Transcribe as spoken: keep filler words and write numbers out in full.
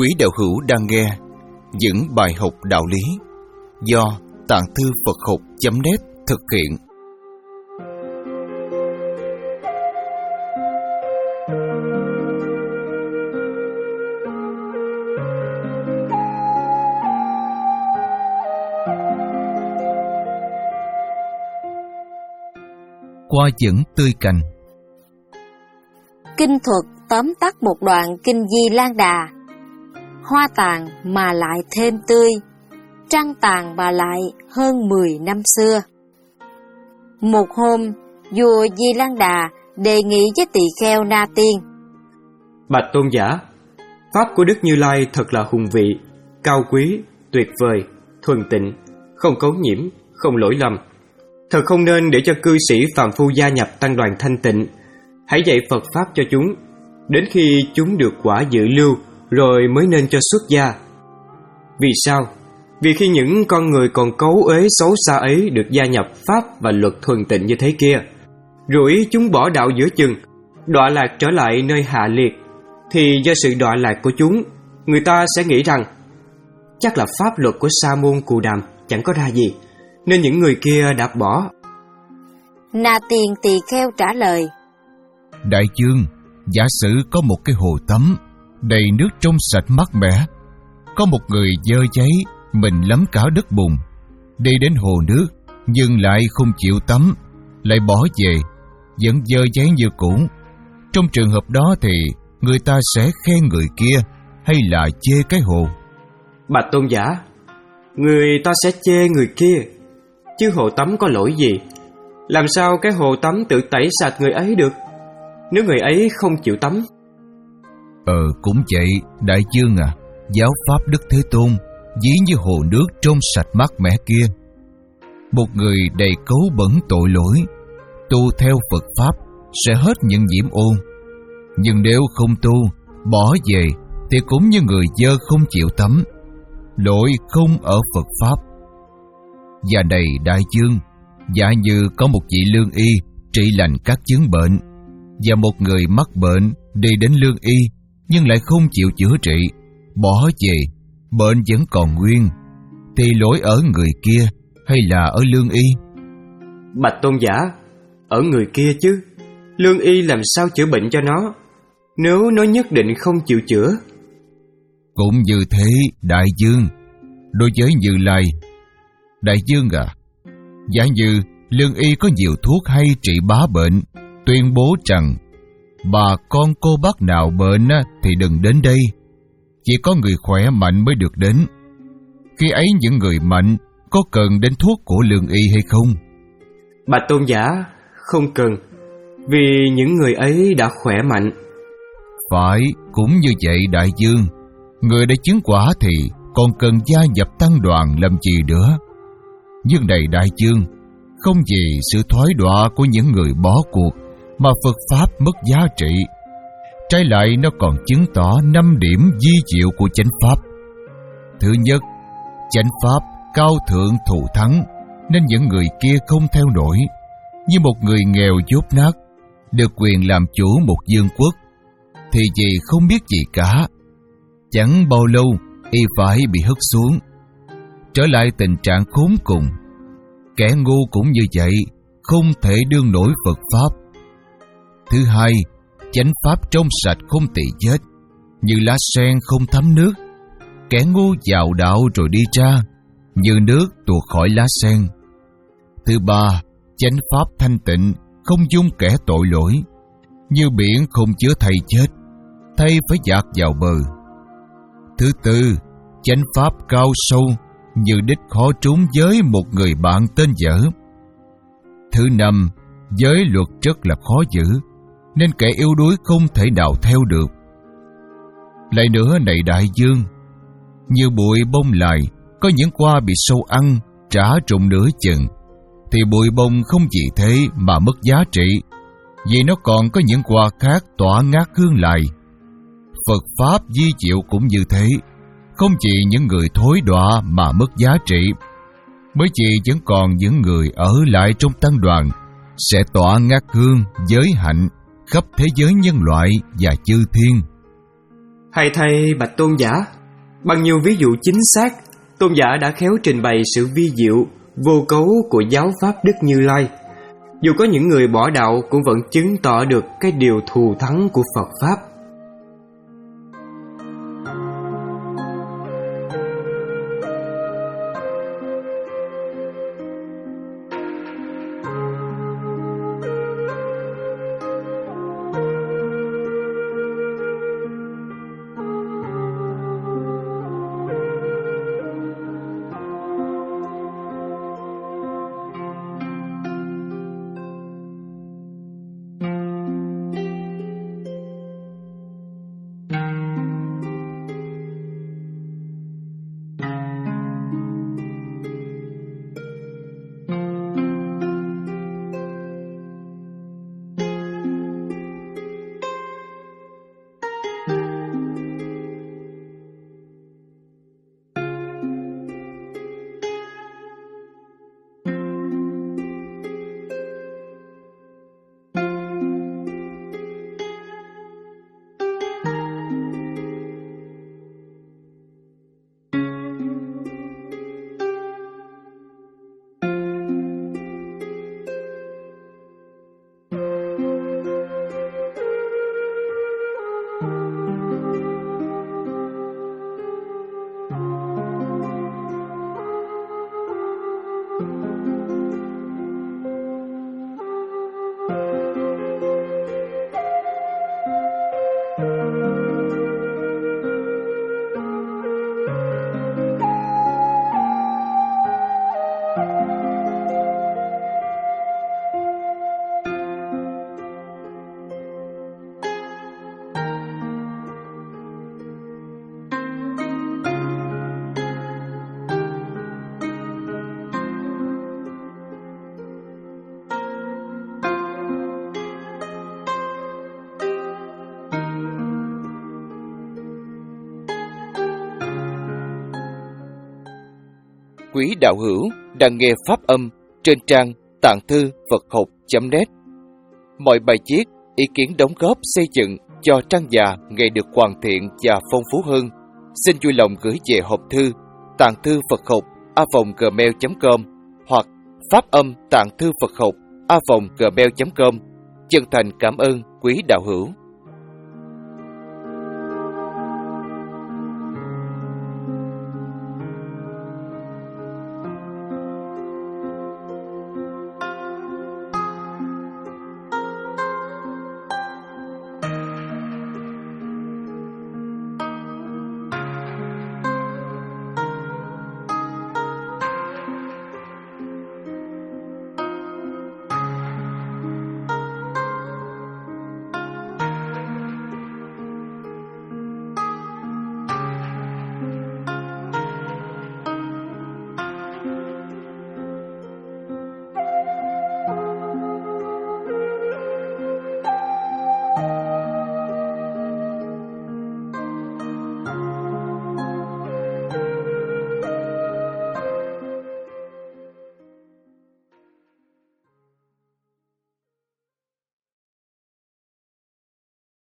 Quý đạo hữu đang nghe những bài học đạo lý do Tạng Thư Phật Học chấm net thực hiện. Qua dẫn tươi cành. Kinh thuật tóm tắt một đoạn kinh Di Lan Đà. Hoa tàn mà lại thêm tươi, trăng tàn mà lại hơn mười năm xưa. Một hôm, vua Di Lan Đà đề nghị với tỳ kheo Na Tiên: Bạch tôn giả, pháp của Đức Như Lai thật là hùng vị, cao quý, tuyệt vời, thuần tịnh, không cấu nhiễm, không lỗi lầm. Thật không nên để cho cư sĩ phàm phu gia nhập tăng đoàn thanh tịnh. Hãy dạy Phật pháp cho chúng, đến khi chúng được quả dự lưu rồi mới nên cho xuất gia. Vì sao? Vì khi những con người còn cấu uế xấu xa ấy được gia nhập pháp và luật thuần tịnh như thế kia, rủi chúng bỏ đạo giữa chừng, đọa lạc trở lại nơi hạ liệt, thì do sự đọa lạc của chúng, người ta sẽ nghĩ rằng chắc là pháp luật của Sa môn Cù Đàm chẳng có ra gì, nên những người kia đã bỏ. Na Tiên tỳ kheo trả lời: Đại vương, giả sử có một cái hồ tắm đầy nước trong sạch mát mẻ. Có một người dơ giấy mình lấm cả đất bùn, đi đến hồ nước nhưng lại không chịu tắm, lại bỏ về, vẫn dơ giấy như cũ. Trong trường hợp đó thì người ta sẽ khen người kia hay là chê cái hồ? Bạch tôn giả, người ta sẽ chê người kia, chứ hồ tắm có lỗi gì? Làm sao cái hồ tắm tự tẩy sạch người ấy được, nếu người ấy không chịu tắm? Ờ cũng vậy, đại vương à, giáo pháp Đức Thế Tôn ví như hồ nước trong sạch mát mẻ kia. Một người đầy cấu bẩn tội lỗi, tu theo Phật pháp sẽ hết những nhiễm ô. Nhưng nếu không tu, bỏ về thì cũng như người dơ không chịu tắm, lỗi không ở Phật pháp. Và này đại vương, giả như có một vị lương y trị lành các chứng bệnh, và một người mắc bệnh đi đến lương y nhưng lại không chịu chữa trị, bỏ về, bệnh vẫn còn nguyên, thì lỗi ở người kia hay là ở lương y? Bạch tôn giả, ở người kia chứ. Lương y làm sao chữa bệnh cho nó, nếu nó nhất định không chịu chữa? Cũng như thế đại vương, đối với Như Lai. Đại vương à, giả như lương y có nhiều thuốc hay trị bá bệnh, tuyên bố rằng bà con cô bác nào bệnh thì đừng đến đây, chỉ có người khỏe mạnh mới được đến. Khi ấy những người mạnh có cần đến thuốc của lương y hay không? Bạch tôn giả, không cần, vì những người ấy đã khỏe mạnh. Phải, cũng như vậy đại vương. Người đã chứng quả thì còn cần gia nhập tăng đoàn làm gì nữa? Nhưng này đại vương, không vì sự thoái đọa của những người bỏ cuộc mà Phật pháp mất giá trị. Trái lại nó còn chứng tỏ năm điểm vi diệu của chánh pháp. Thứ nhất, chánh pháp cao thượng thù thắng, nên những người kia không theo nổi. Như một người nghèo dốt nát được quyền làm chủ một vương quốc, thì vì không biết gì cả, chẳng bao lâu y phải bị hất xuống, trở lại tình trạng khốn cùng. Kẻ ngu cũng như vậy, không thể đương nổi Phật pháp. Thứ hai, chánh pháp trong sạch không tỳ chết, như lá sen không thấm nước. Kẻ ngu vào đạo rồi đi ra, như nước tuột khỏi lá sen. Thứ ba, chánh pháp thanh tịnh, không dung kẻ tội lỗi, như biển không chứa thây chết, thây phải dạt vào bờ. Thứ tư, chánh pháp cao sâu, như đích khó trốn với một người bạn tên dở. Thứ năm, giới luật rất là khó giữ, nên kẻ yếu đuối không thể nào theo được. Lại nữa này đại vương, như bụi bông lại, có những qua bị sâu ăn, trả trụng nửa chừng, thì bụi bông không vì thế mà mất giá trị, vì nó còn có những qua khác tỏa ngát hương lại. Phật pháp di diệu cũng như thế, không chỉ những người thối đọa mà mất giá trị, mới chỉ vẫn còn những người ở lại trong tăng đoàn sẽ tỏa ngát hương giới hạnh khắp thế giới nhân loại và chư thiên. Hay thay bạch tôn giả, bằng nhiều ví dụ chính xác, tôn giả đã khéo trình bày sự vi diệu, vô cấu của giáo pháp Đức Như Lai. Dù có những người bỏ đạo cũng vẫn chứng tỏ được cái điều thù thắng của Phật Pháp. Quý đạo hữu đang nghe pháp âm trên trang tạng thư Phật học chấm net. Mọi bài viết, ý kiến đóng góp xây dựng cho trang già ngày được hoàn thiện và phong phú hơn, xin vui lòng gửi về hộp thư tạng thư Phật học a vòng gmail chấm com hoặc pháp âm tạng thư Phật học a vòng gmail chấm com. Chân thành cảm ơn quý đạo hữu.